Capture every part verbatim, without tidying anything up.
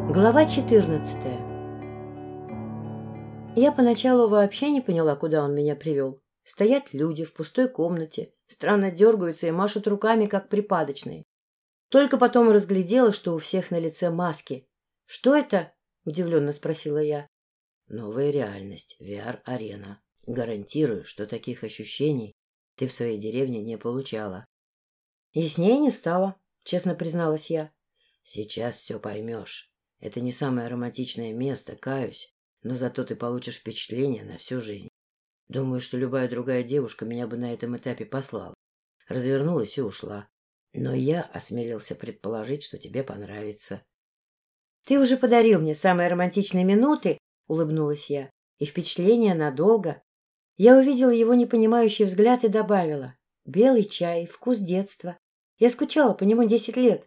Глава четырнадцатая. Я поначалу вообще не поняла, куда он меня привел. Стоят люди в пустой комнате, странно дергаются и машут руками, как припадочные. Только потом разглядела, что у всех на лице маски. — Что это? — удивленно спросила я. — Новая реальность, ви ар-арена. Гарантирую, что таких ощущений ты в своей деревне не получала. — Яснее не стало, — честно призналась я. — Сейчас все поймешь. Это не самое романтичное место, каюсь, но зато ты получишь впечатление на всю жизнь. Думаю, что любая другая девушка меня бы на этом этапе послала. Развернулась и ушла. Но я осмелился предположить, что тебе понравится. — Ты уже подарил мне самые романтичные минуты, — улыбнулась я, — и впечатление надолго. Я увидела его непонимающий взгляд и добавила: белый чай, вкус детства. Я скучала по нему десять лет.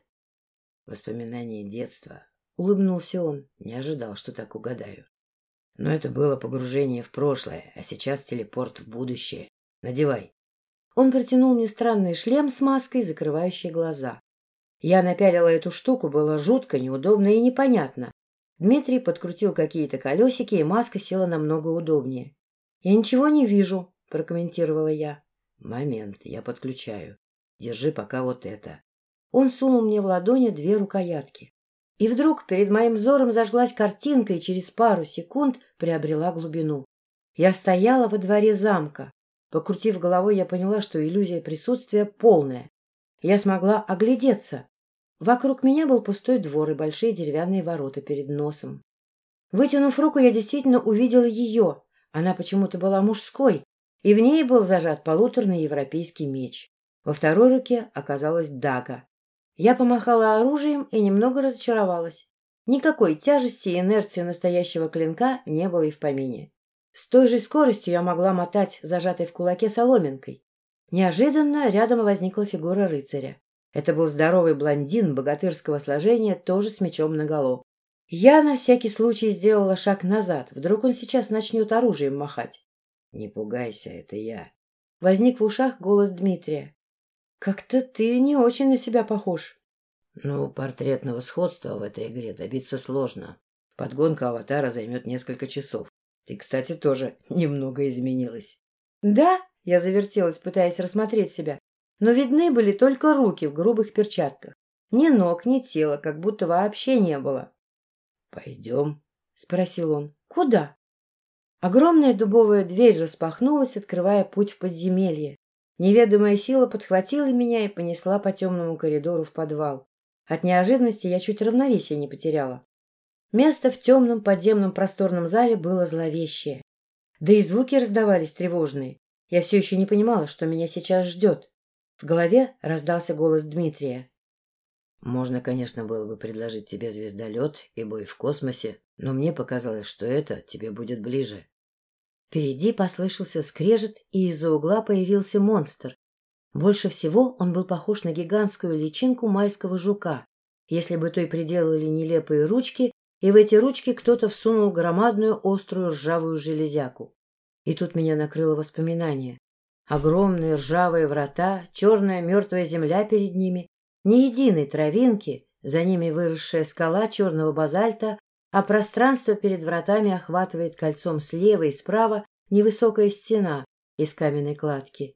— Воспоминания детства. — улыбнулся он. Не ожидал, что так угадаю. Но это было погружение в прошлое, а сейчас телепорт в будущее. Надевай. Он протянул мне странный шлем с маской, закрывающей глаза. Я напялила эту штуку, было жутко, неудобно и непонятно. Дмитрий подкрутил какие-то колесики, и маска села намного удобнее. — Я ничего не вижу, — прокомментировала я. — Момент, я подключаю. Держи пока вот это. Он сунул мне в ладони две рукоятки. И вдруг перед моим взором зажглась картинка и через пару секунд приобрела глубину. Я стояла во дворе замка. Покрутив головой, я поняла, что иллюзия присутствия полная. Я смогла оглядеться. Вокруг меня был пустой двор и большие деревянные ворота перед носом. Вытянув руку, я действительно увидела ее. Она почему-то была мужской, и в ней был зажат полуторный европейский меч. Во второй руке оказалась дага. Я помахала оружием и немного разочаровалась. Никакой тяжести и инерции настоящего клинка не было и в помине. С той же скоростью я могла мотать зажатой в кулаке соломинкой. Неожиданно рядом возникла фигура рыцаря. Это был здоровый блондин богатырского сложения, тоже с мечом наголо. Я на всякий случай сделала шаг назад. Вдруг он сейчас начнет оружием махать. — Не пугайся, это я. Возник в ушах голос Дмитрия. — Как-то ты не очень на себя похож. — Ну, портретного сходства в этой игре добиться сложно. Подгонка аватара займет несколько часов. Ты, кстати, тоже немного изменилась. — Да? — я завертелась, пытаясь рассмотреть себя. Но видны были только руки в грубых перчатках. Ни ног, ни тела, как будто вообще не было. — Пойдем? — спросил он. — Куда? Огромная дубовая дверь распахнулась, открывая путь в подземелье. Неведомая сила подхватила меня и понесла по темному коридору в подвал. От неожиданности я чуть равновесие не потеряла. Место в темном подземном просторном зале было зловещее. Да и звуки раздавались тревожные. Я все еще не понимала, что меня сейчас ждет. В голове раздался голос Дмитрия. «Можно, конечно, было бы предложить тебе звездолет и бой в космосе, но мне показалось, что это тебе будет ближе». Впереди послышался скрежет, и из-за угла появился монстр. Больше всего он был похож на гигантскую личинку майского жука, если бы той приделали нелепые ручки, и в эти ручки кто-то всунул громадную острую ржавую железяку. И тут меня накрыло воспоминание. Огромные ржавые врата, черная мертвая земля перед ними, ни единой травинки, за ними выросшая скала черного базальта, а пространство перед вратами охватывает кольцом слева и справа невысокая стена из каменной кладки.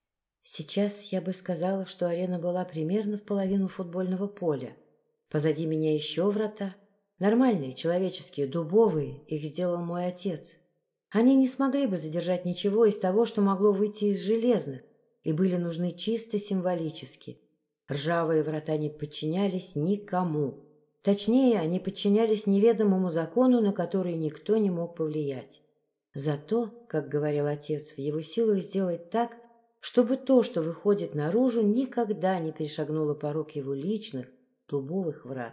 Сейчас я бы сказала, что арена была примерно в половину футбольного поля. Позади меня еще врата. Нормальные, человеческие, дубовые, их сделал мой отец. Они не смогли бы задержать ничего из того, что могло выйти из железных, и были нужны чисто символически. Ржавые врата не подчинялись никому. Точнее, они подчинялись неведомому закону, на который никто не мог повлиять. Зато, как говорил отец, в его силах сделать так, чтобы то, что выходит наружу, никогда не перешагнуло порог его личных дубовых врат.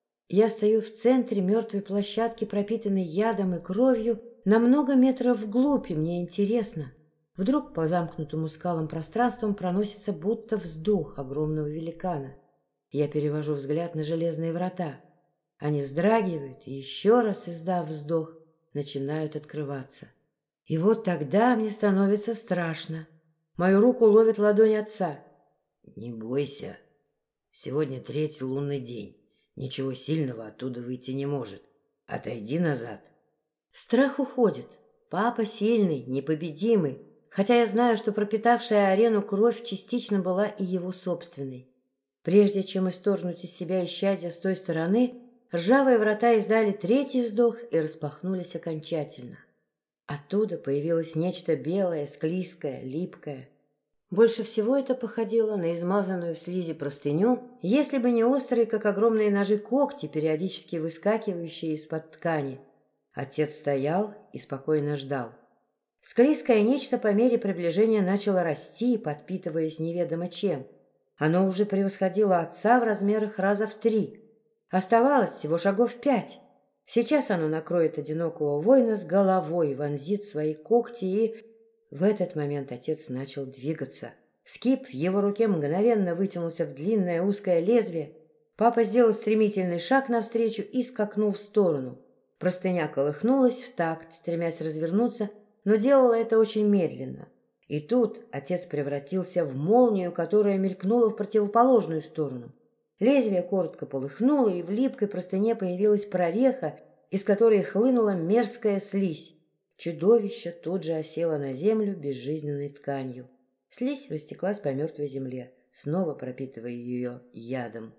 Я стою в центре мертвой площадки, пропитанной ядом и кровью, на много метров вглубь, и мне интересно. Вдруг по замкнутому скалам пространствам проносится будто вздох огромного великана. Я перевожу взгляд на железные врата. Они вздрагивают и, еще раз издав вздох, начинают открываться. И вот тогда мне становится страшно. Мою руку ловит ладонь отца. — Не бойся. Сегодня третий лунный день. Ничего сильного оттуда выйти не может. Отойди назад. Страх уходит. Папа сильный, непобедимый, хотя я знаю, что пропитавшая арену кровь частично была и его собственной. Прежде чем исторгнуть из себя исчадья с той стороны, ржавые врата издали третий вздох и распахнулись окончательно. Оттуда появилось нечто белое, склизкое, липкое. Больше всего это походило на измазанную в слизи простыню, если бы не острые, как огромные ножи, когти, периодически выскакивающие из-под ткани. Отец стоял и спокойно ждал. Склизкое нечто по мере приближения начало расти, подпитываясь неведомо чем. Оно уже превосходило отца в размерах раза в три. Оставалось всего шагов пять. Сейчас оно накроет одинокого воина с головой, вонзит свои когти и... В этот момент отец начал двигаться. Скип в его руке мгновенно вытянулся в длинное узкое лезвие. Папа сделал стремительный шаг навстречу и скакнул в сторону. Простыня колыхнулась в такт, стремясь развернуться, но делала это очень медленно. И тут отец превратился в молнию, которая мелькнула в противоположную сторону. Лезвие коротко полыхнуло, и в липкой простыне появилась прореха, из которой хлынула мерзкая слизь. Чудовище тут же осело на землю безжизненной тканью. Слизь растеклась по мертвой земле, снова пропитывая ее ядом.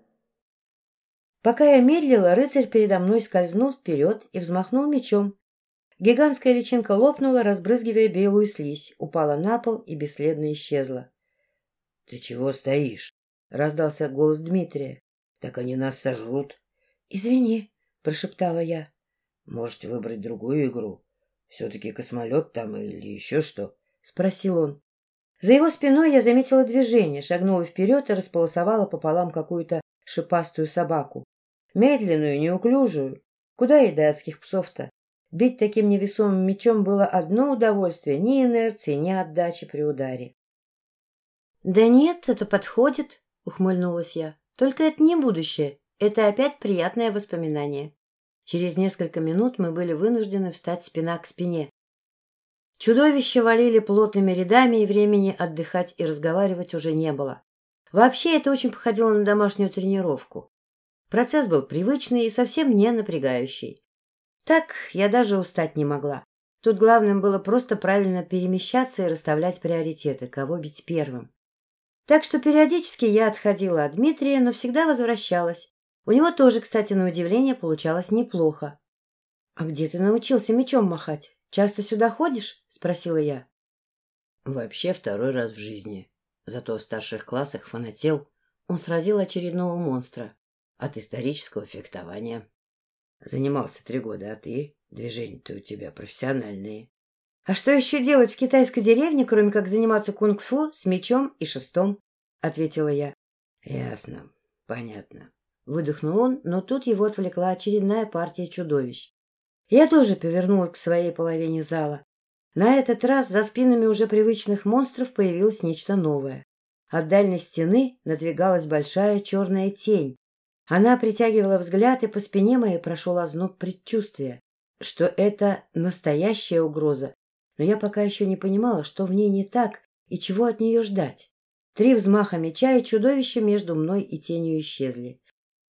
Пока я медлила, рыцарь передо мной скользнул вперед и взмахнул мечом. Гигантская личинка лопнула, разбрызгивая белую слизь, упала на пол и бесследно исчезла. — Ты чего стоишь? — раздался голос Дмитрия. — Так они нас сожрут. — Извини, — прошептала я. — Можете выбрать другую игру. Все-таки космолет там или еще что? — спросил он. За его спиной я заметила движение, шагнула вперед и располосовала пополам какую-то шипастую собаку. Медленную, неуклюжую. Куда ей до адских псов-то? Бить таким невесомым мечом было одно удовольствие, ни инерции, ни отдачи при ударе. — Да нет, это подходит, — ухмыльнулась я. — Только это не будущее, это опять приятное воспоминание. Через несколько минут мы были вынуждены встать спина к спине. Чудовища валили плотными рядами, и времени отдыхать и разговаривать уже не было. Вообще это очень походило на домашнюю тренировку. Процесс был привычный и совсем не напрягающий. Так я даже устать не могла. Тут главным было просто правильно перемещаться и расставлять приоритеты, кого бить первым. Так что периодически я отходила от Дмитрия, но всегда возвращалась. У него тоже, кстати, на удивление, получалось неплохо. — А где ты научился мечом махать? Часто сюда ходишь? — спросила я. — Вообще второй раз в жизни. Зато в старших классах фанател. Он сразил очередного монстра. От исторического фехтования. Занимался три года, а ты? Движения-то у тебя профессиональные. — А что еще делать в китайской деревне, кроме как заниматься кунг-фу с мечом и шестом? — ответила я. — Ясно. Понятно. Выдохнул он, но тут его отвлекла очередная партия чудовищ. Я тоже повернулась к своей половине зала. На этот раз за спинами уже привычных монстров появилось нечто новое. От дальней стены надвигалась большая черная тень. Она притягивала взгляд, и по спине моей прошел озноб предчувствия, что это настоящая угроза, но я пока еще не понимала, что в ней не так и чего от нее ждать. Три взмаха меча, и чудовища между мной и тенью исчезли.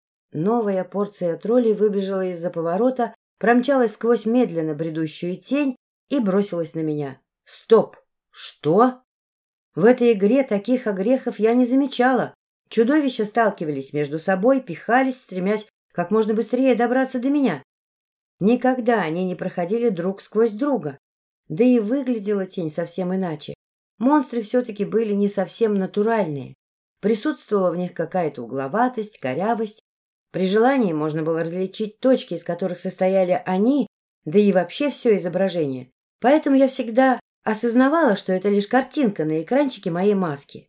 Новая порция троллей выбежала из-за поворота, промчалась сквозь медленно бредущую тень и бросилась на меня. Стоп! Что? В этой игре таких огрехов я не замечала. Чудовища сталкивались между собой, пихались, стремясь как можно быстрее добраться до меня. Никогда они не проходили друг сквозь друга. Да и выглядела тень совсем иначе. Монстры все-таки были не совсем натуральные. Присутствовала в них какая-то угловатость, корявость. При желании можно было различить точки, из которых состояли они, да и вообще все изображение. Поэтому я всегда осознавала, что это лишь картинка на экранчике моей маски.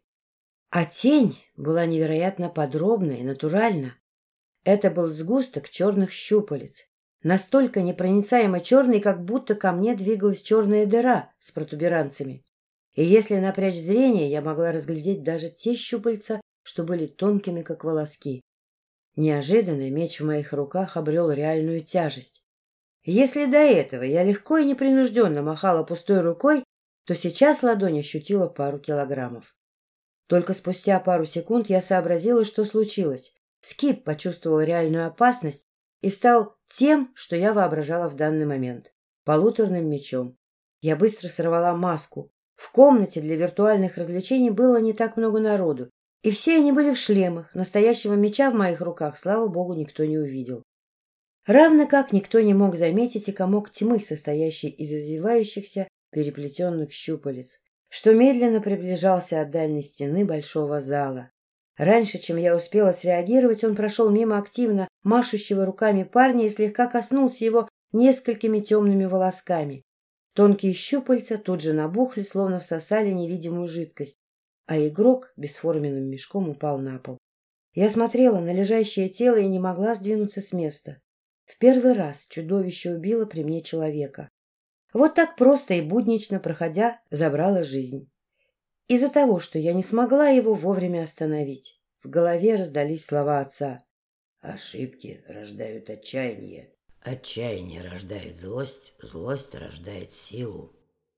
А тень была невероятно подробна и натуральна. Это был сгусток черных щупалец, настолько непроницаемо черный, как будто ко мне двигалась черная дыра с протуберанцами. И если напрячь зрение, я могла разглядеть даже те щупальца, что были тонкими, как волоски. Неожиданно меч в моих руках обрел реальную тяжесть. Если до этого я легко и непринужденно махала пустой рукой, то сейчас ладонь ощутила пару килограммов. Только спустя пару секунд я сообразила, что случилось. Скип почувствовал реальную опасность и стал тем, что я воображала в данный момент — полуторным мечом. Я быстро сорвала маску. В комнате для виртуальных развлечений было не так много народу, и все они были в шлемах. Настоящего меча в моих руках, слава богу, никто не увидел. Равно как никто не мог заметить и комок тьмы, состоящий из извивающихся переплетенных щупалец, что медленно приближался от дальней стены большого зала. Раньше, чем я успела среагировать, он прошел мимо активно машущего руками парня и слегка коснулся его несколькими темными волосками. Тонкие щупальца тут же набухли, словно всосали невидимую жидкость, а игрок бесформенным мешком упал на пол. Я смотрела на лежащее тело и не могла сдвинуться с места. В первый раз чудовище убило при мне человека. Вот так просто и буднично, проходя, забрало жизнь. Из-за того, что я не смогла его вовремя остановить. В голове раздались слова отца. Ошибки рождают отчаяние. Отчаяние рождает злость, злость рождает силу.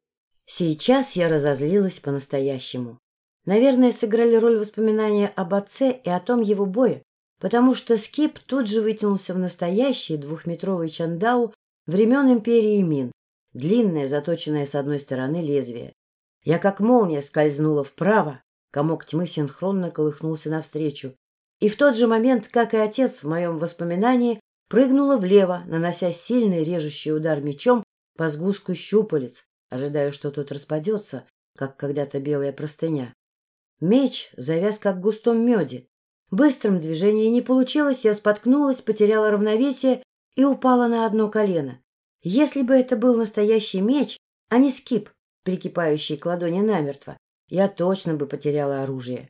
Сейчас я разозлилась по-настоящему. Наверное, сыграли роль воспоминания об отце и о том его бое, потому что Скип тут же вытянулся в настоящий двухметровый чандау времен империи Мин, длинное, заточенное с одной стороны лезвие. Я как молния скользнула вправо, комок тьмы синхронно колыхнулся навстречу, и в тот же момент, как и отец в моем воспоминании, прыгнула влево, нанося сильный режущий удар мечом по сгустку щупалец, ожидая, что тот распадется, как когда-то белая простыня. Меч завяз, как в густом меде. Быстрым движением не получилось, я споткнулась, потеряла равновесие и упала на одно колено. Если бы это был настоящий меч, а не Скип, прикипающий к ладони намертво, я точно бы потеряла оружие.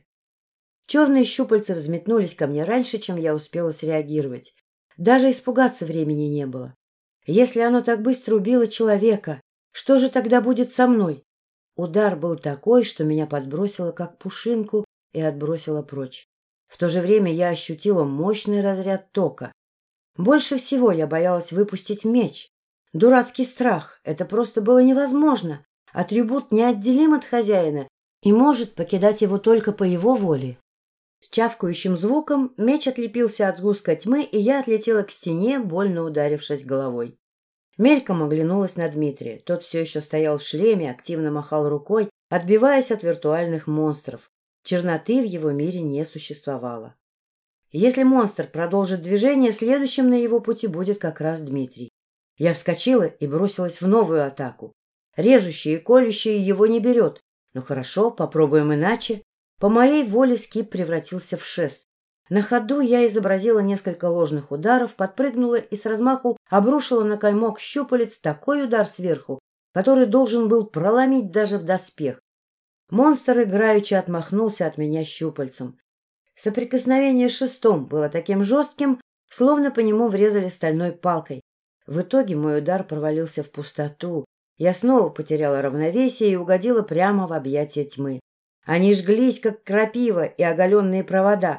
Черные щупальца взметнулись ко мне раньше, чем я успела среагировать. Даже испугаться времени не было. Если оно так быстро убило человека, что же тогда будет со мной? Удар был такой, что меня подбросило как пушинку и отбросило прочь. В то же время я ощутила мощный разряд тока. Больше всего я боялась выпустить меч. Дурацкий страх. Это просто было невозможно. Атрибут неотделим от хозяина и может покидать его только по его воле. С чавкающим звуком меч отлепился от сгустка тьмы, и я отлетела к стене, больно ударившись головой. Мельком оглянулась на Дмитрия. Тот все еще стоял в шлеме, активно махал рукой, отбиваясь от виртуальных монстров. Черноты в его мире не существовало. Если монстр продолжит движение, следующим на его пути будет как раз Дмитрий. Я вскочила и бросилась в новую атаку. Режущий и колющий его не берет. Ну хорошо, попробуем иначе. По моей воле Скип превратился в шест. На ходу я изобразила несколько ложных ударов, подпрыгнула и с размаху обрушила на комок щупалец такой удар сверху, который должен был проломить даже в доспех. Монстр играючи отмахнулся от меня щупальцем. Соприкосновение с шестом было таким жестким, словно по нему врезали стальной палкой. В итоге мой удар провалился в пустоту. Я снова потеряла равновесие и угодила прямо в объятия тьмы. Они жглись, как крапива и оголенные провода.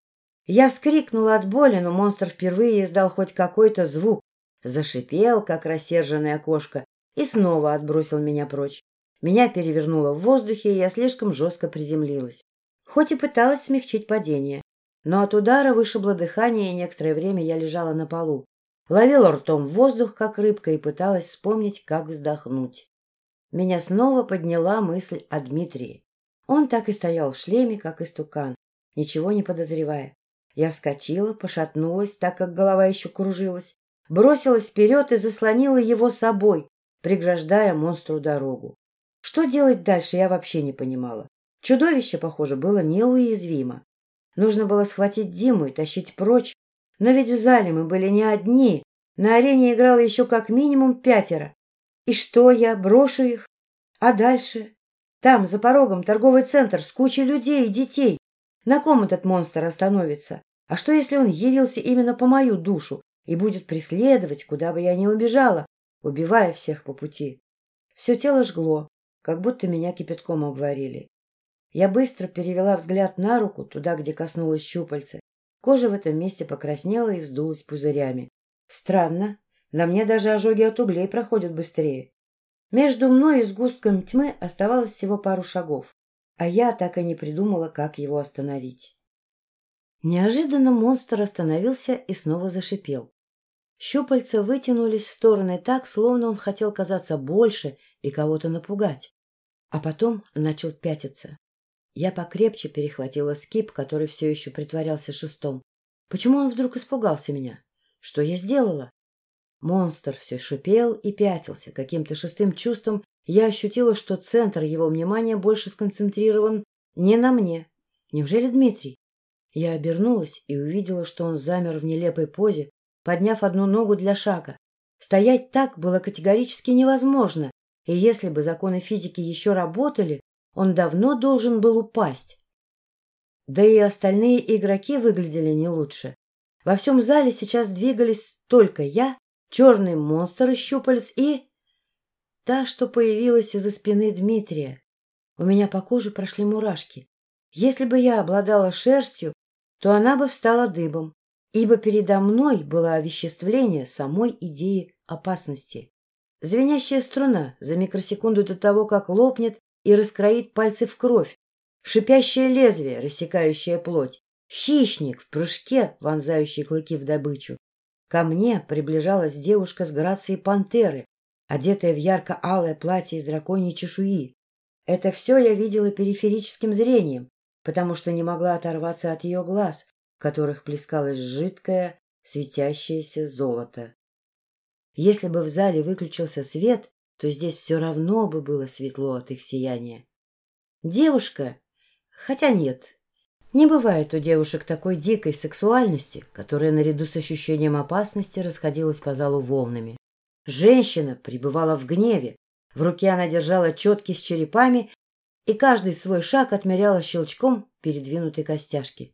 Я вскрикнула от боли, но монстр впервые издал хоть какой-то звук, зашипел, как рассерженная кошка, и снова отбросил меня прочь. Меня перевернуло в воздухе, и я слишком жестко приземлилась. Хоть и пыталась смягчить падение, но от удара вышибло дыхание, и некоторое время я лежала на полу. Ловила ртом воздух, как рыбка, и пыталась вспомнить, как вздохнуть. Меня снова подняла мысль о Дмитрии. Он так и стоял в шлеме, как истукан, ничего не подозревая. Я вскочила, пошатнулась, так как голова еще кружилась, бросилась вперед и заслонила его собой, преграждая монстру дорогу. Что делать дальше, я вообще не понимала. Чудовище, похоже, было неуязвимо. Нужно было схватить Диму и тащить прочь, но ведь в зале мы были не одни, на арене играло еще как минимум пятеро. И что я, брошу их? А дальше? Там, за порогом, торговый центр с кучей людей и детей. На ком этот монстр остановится? А что, если он явился именно по мою душу и будет преследовать, куда бы я ни убежала, убивая всех по пути? Все тело жгло, как будто меня кипятком обварили. Я быстро перевела взгляд на руку, туда, где коснулась щупальца. Кожа в этом месте покраснела и вздулась пузырями. Странно, на мне даже ожоги от углей проходят быстрее. Между мной и сгустком тьмы оставалось всего пару шагов, а я так и не придумала, как его остановить. Неожиданно монстр остановился и снова зашипел. Щупальца вытянулись в стороны так, словно он хотел казаться больше и кого-то напугать. А потом начал пятиться. Я покрепче перехватила скип, который все еще притворялся шестом. Почему он вдруг испугался меня? Что я сделала? Монстр все шипел и пятился. Каким-то шестым чувством я ощутила, что центр его внимания больше сконцентрирован не на мне. Неужели Дмитрий? Я обернулась и увидела, что он замер в нелепой позе, подняв одну ногу для шага. Стоять так было категорически невозможно, и если бы законы физики еще работали, он давно должен был упасть. Да и остальные игроки выглядели не лучше. Во всем зале сейчас двигались только я, черный монстр из щупалец и... та, что появилась из-за спины Дмитрия. У меня по коже прошли мурашки. Если бы я обладала шерстью, то она бы встала дыбом, ибо передо мной было овеществление самой идеи опасности. Звенящая струна за микросекунду до того, как лопнет и раскроит пальцы в кровь, шипящее лезвие, рассекающее плоть, хищник в прыжке, вонзающий клыки в добычу. Ко мне приближалась девушка с грацией пантеры, одетая в ярко-алое платье из драконьей чешуи. Это все я видела периферическим зрением, потому что не могла оторваться от ее глаз, в которых плескалось жидкое, светящееся золото. Если бы в зале выключился свет, то здесь все равно бы было светло от их сияния. Девушка... Хотя нет, не бывает у девушек такой дикой сексуальности, которая наряду с ощущением опасности расходилась по залу волнами. Женщина пребывала в гневе, в руке она держала четки с черепами, и каждый свой шаг отмеряла щелчком передвинутой костяшки.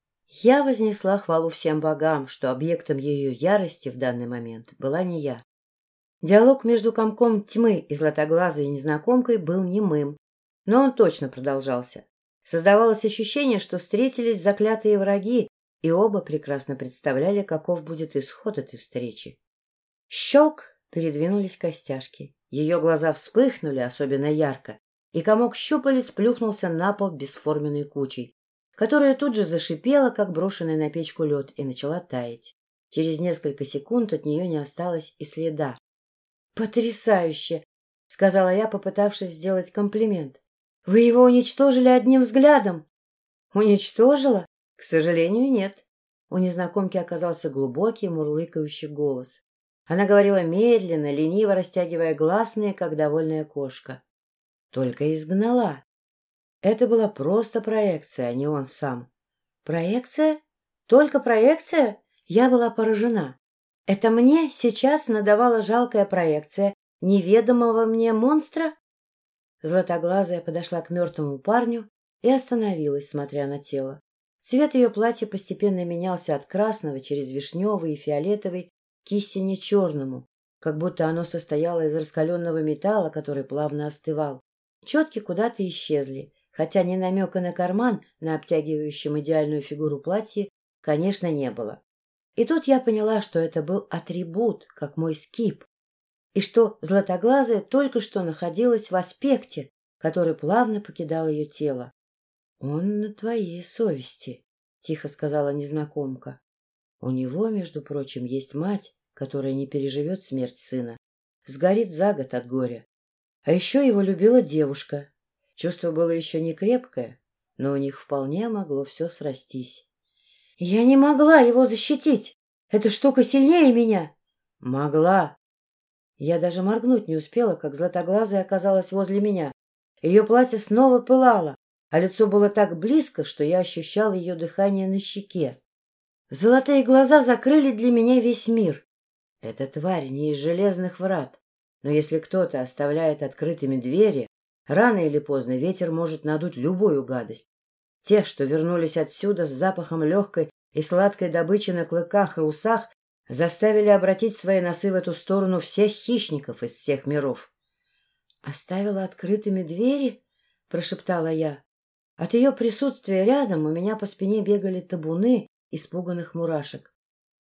Я вознесла хвалу всем богам, что объектом ее ярости в данный момент была не я. Диалог между комком тьмы и златоглазой незнакомкой был немым, но он точно продолжался. Создавалось ощущение, что встретились заклятые враги, и оба прекрасно представляли, каков будет исход этой встречи. Щелк! Передвинулись костяшки. Ее глаза вспыхнули особенно ярко, и комок щупалец плюхнулся на пол бесформенной кучей, которая тут же зашипела, как брошенный на печку лед, и начала таять. Через несколько секунд от нее не осталось и следа. «Потрясающе!» — сказала я, попытавшись сделать комплимент. «Вы его уничтожили одним взглядом?» «Уничтожила? К сожалению, нет». У незнакомки оказался глубокий, мурлыкающий голос. Она говорила медленно, лениво растягивая гласные, как довольная кошка. Только изгнала. Это была просто проекция, а не он сам. Проекция? Только проекция? Я была поражена. Это мне сейчас надавала жалкая проекция неведомого мне монстра? Златоглазая подошла к мертвому парню и остановилась, смотря на тело. Цвет ее платья постепенно менялся от красного через вишневый и фиолетовый к истине-черному, как будто оно состояло из раскаленного металла, который плавно остывал. Четки куда-то исчезли, хотя ни намека на карман на обтягивающем идеальную фигуру платье, конечно, не было. И тут я поняла, что это был атрибут, как мой скип, и что златоглазая только что находилась в аспекте, который плавно покидал ее тело. — Он на твоей совести, — тихо сказала незнакомка. У него, между прочим, есть мать, которая не переживет смерть сына, сгорит за год от горя. А еще его любила девушка. Чувство было еще не крепкое, но у них вполне могло все срастись. — Я не могла его защитить! Эта штука сильнее меня! — Могла! Я даже моргнуть не успела, как златоглазая оказалась возле меня. Ее платье снова пылало, а лицо было так близко, что я ощущал ее дыхание на щеке. Золотые глаза закрыли для меня весь мир. Эта тварь не из железных врат, но если кто-то оставляет открытыми двери, рано или поздно ветер может надуть любую гадость. Те, что вернулись отсюда с запахом легкой и сладкой добычи на клыках и усах, заставили обратить свои носы в эту сторону всех хищников из всех миров. — Оставила открытыми двери? — прошептала я. От ее присутствия рядом у меня по спине бегали табуны испуганных мурашек.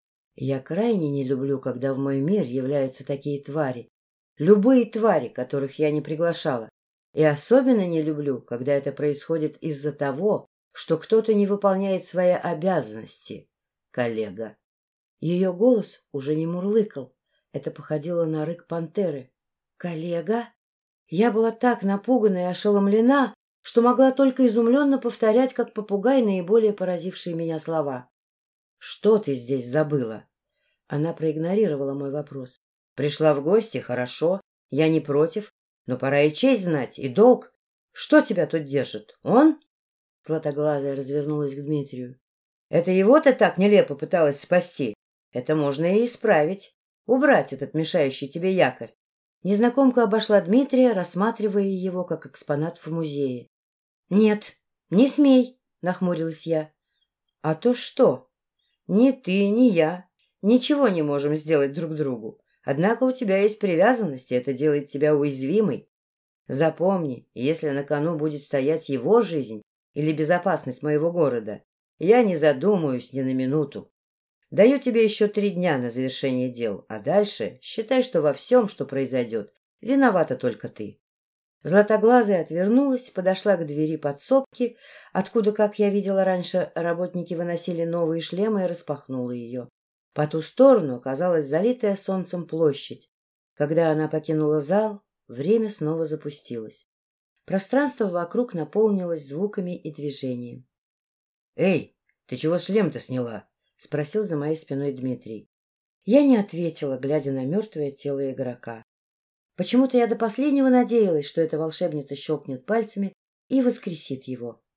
Я крайне не люблю, когда в мой мир являются такие твари. Любые твари, которых я не приглашала. И особенно не люблю, когда это происходит из-за того, что кто-то не выполняет свои обязанности, коллега. Ее голос уже не мурлыкал. Это походило на рык пантеры. «Коллега?» Я была так напугана и ошеломлена, что могла только изумленно повторять, как попугай, наиболее поразившие меня слова. «Что ты здесь забыла?» Она проигнорировала мой вопрос. «Пришла в гости, хорошо, я не против, но пора и честь знать, и долг. Что тебя тут держит? Он?» Златоглазая развернулась к Дмитрию. «Это его ты так нелепо пыталась спасти? Это можно и исправить. Убрать этот мешающий тебе якорь». Незнакомка обошла Дмитрия, рассматривая его как экспонат в музее. — Нет, не смей, — нахмурилась я. — А то что? Ни ты, ни я ничего не можем сделать друг другу. Однако у тебя есть привязанность, и это делает тебя уязвимой. Запомни, если на кону будет стоять его жизнь или безопасность моего города, я не задумаюсь ни на минуту. Даю тебе еще три дня на завершение дел, а дальше считай, что во всем, что произойдет, виновата только ты. Златоглазая отвернулась, подошла к двери подсобки, откуда, как я видела раньше, работники выносили новые шлемы, и распахнула ее. По ту сторону оказалась залитая солнцем площадь. Когда она покинула зал, время снова запустилось. Пространство вокруг наполнилось звуками и движением. — Эй, ты чего шлем-то сняла? — спросил за моей спиной Дмитрий. Я не ответила, глядя на мертвое тело игрока. Почему-то я до последнего надеялась, что эта волшебница щелкнет пальцами и воскресит его.